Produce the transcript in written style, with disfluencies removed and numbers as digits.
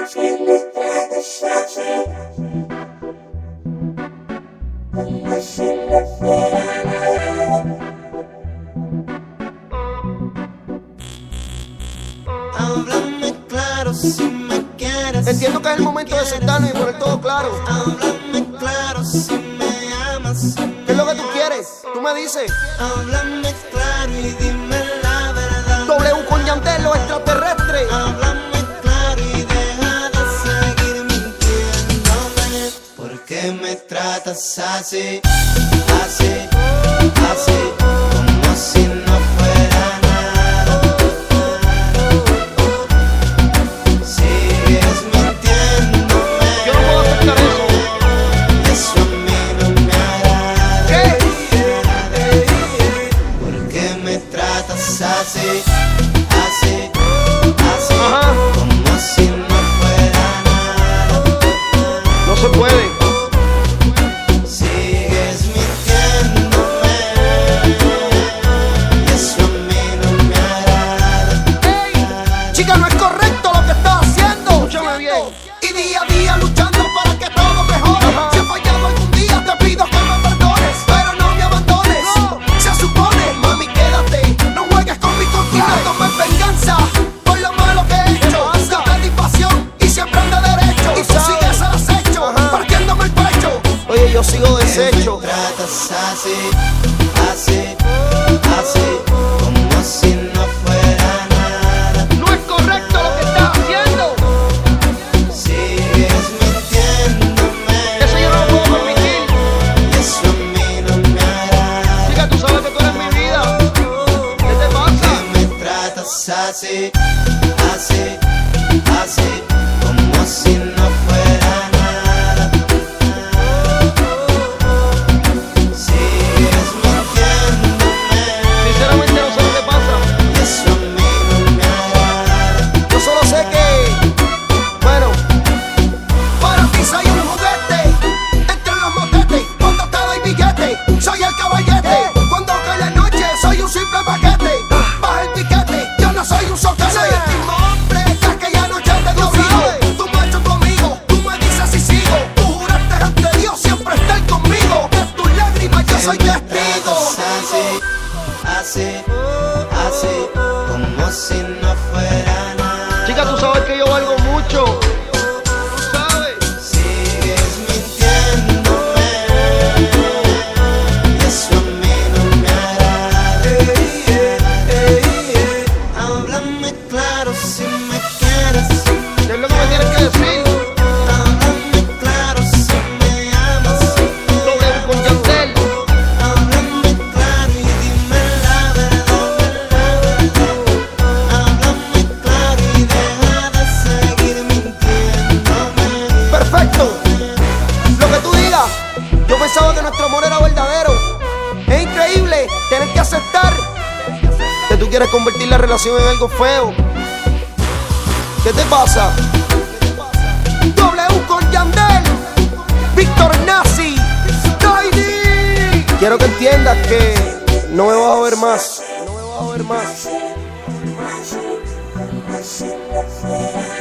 Háblame claro si me quieres. Entiendo que es el momento de sentarnos y poner todo claro. Háblame claro si me amas. ¿Qué es lo que tú quieres? Tú me dices. Háblame claro y dime la verdad. W con Yandel, los extraterrestres. Háblame claro y deja de seguir mintiéndome. ¿Por qué me tratas así? Así, así, como si no fuera nada. Sigues mintiéndome. Yo no puedo aceptar eso. Eso a mí no me agrada. ¿Qué? ¿Por qué me tratas así? Así, así, Ajá. como si no fuera nada. No se puede. Sigues mintiéndome. Eso a mí no me agrada. Ey, chica, no es correcto lo que estás haciendo. Escúchame bien. Y día a día luchando para que todo mejore. Ajá. Si he fallado algún día te pido que me perdones, pero no me abandones. No. Se supone, mami, quédate. No juegues con mi confianza. No tomes venganza por lo malo que he hecho. pasa? Yo te di pasión y siempre ando derecho. Tú Y tú sabes. sigues al acecho, Ajá. partiéndome el pecho. Oye, yo sigo deshecho. Me tratas así, así, así, como si no fuera nada. No es correcto lo que estás haciendo. Sigues mintiéndome. Eso yo no lo puedo permitir. Eso a mí no me agrada. Chica, tú sabes que tú eres mi vida. ¿Qué te ¿Por pasa? qué me tratas así, así, así, como si no fuera nada? Sigues mintiéndome. Sinceramente no sé lo que pasa. Eso a mí no me agrada. Yo solo sé que, bueno, Para ti soy un juguete entre los motetes. Cuando te doy billete, soy el caballete. Cuando cae la noche, soy un simple paquete. Baja el piquete, yo no soy un soquete. Soy el mismo hombre que aquella noche te dio frío. Tú marchas conmigo, tú me dices si sigo. Tú juraste ante Dios siempre estar conmigo. De tus lágrimas yo soy testigo. Así, así, así, como si no fuera nada. chica, tú sabes que yo valgo mucho. Tú sabes. Sigues mintiéndome. Eso a mí no me agrada. Háblame claro si me quieres. ¿Qué es lo que me tienes que decir? Háblame claro si me amas. W con Yandel. Háblame claro y dime la verdad. Háblame claro y deja de seguir mintiéndome. Perfecto. Lo que tú digas. Yo pensaba que nuestro amor era verdadero. Es increíble tener que aceptar que tú quieres convertir la relación en algo feo. ¿Qué te pasa? W con Yandel, Víctor Nazi, Tiny. Quiero que entiendas que no me vas a ver más. No me vas a ver más.